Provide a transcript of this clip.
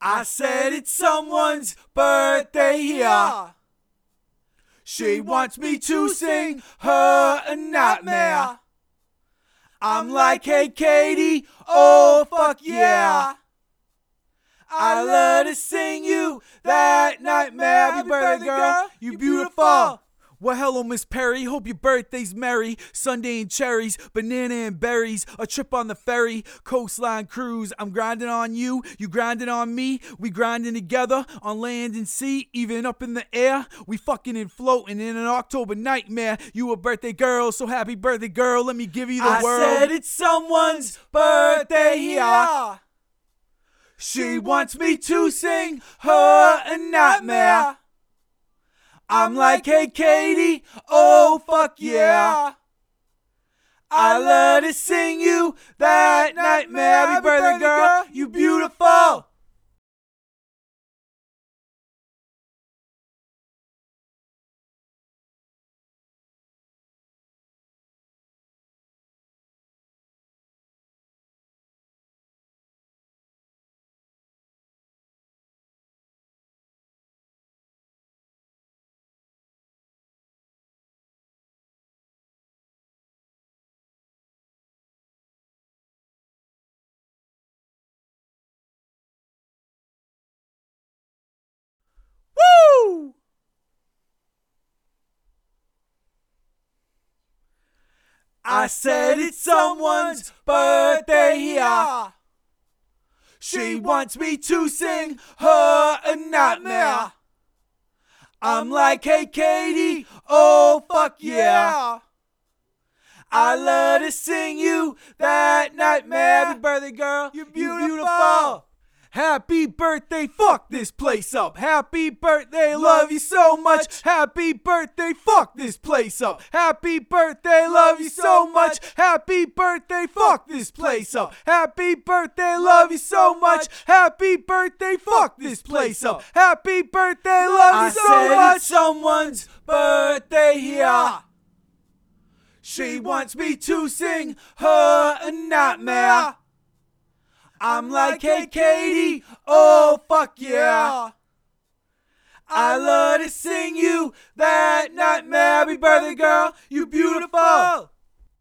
I said it's someone's birthday here. She wants me to sing her a nightmare. I'm like, hey Katie, oh fuck yeah. I love to sing you that nightmare. Happy birthday, girl, you beautiful. Well, hello, Miss Perry. Hope your birthday's merry. Sundae and cherries, banana and berries, a trip on the ferry, coastline cruise. I'm grinding on you, you grinding on me. We grinding together on land and sea, even up in the air. We fucking and floating in an October nightmare. You a birthday girl, so happy birthday, girl. Let me give you the world. I said it's someone's birthday here. She wants me to sing her a nightmare. I'm like, hey Katie, oh fuck yeah. I love to sing you that nightmare. Happy birthday, girl, you beautiful. Woo! I said it's someone's birthday here. She wants me to sing her a nightmare. I'm like, hey Katie, oh fuck yeah. I love to sing you that nightmare. Happy birthday, girl, you're beautiful. Happy birthday, fuck this place up. Happy birthday, love you so much. Happy birthday, fuck this place up. Happy birthday, love you so much. Happy birthday, fuck this place up. Happy birthday, love you so much. Happy birthday, fuck this place up. Happy birthday, love you so much. It's someone's birthday here. She wants me to sing her a nightmare. I'm like, hey Katie, oh fuck yeah. I love to sing you that nightmare. Happy birthday, girl, you beautiful.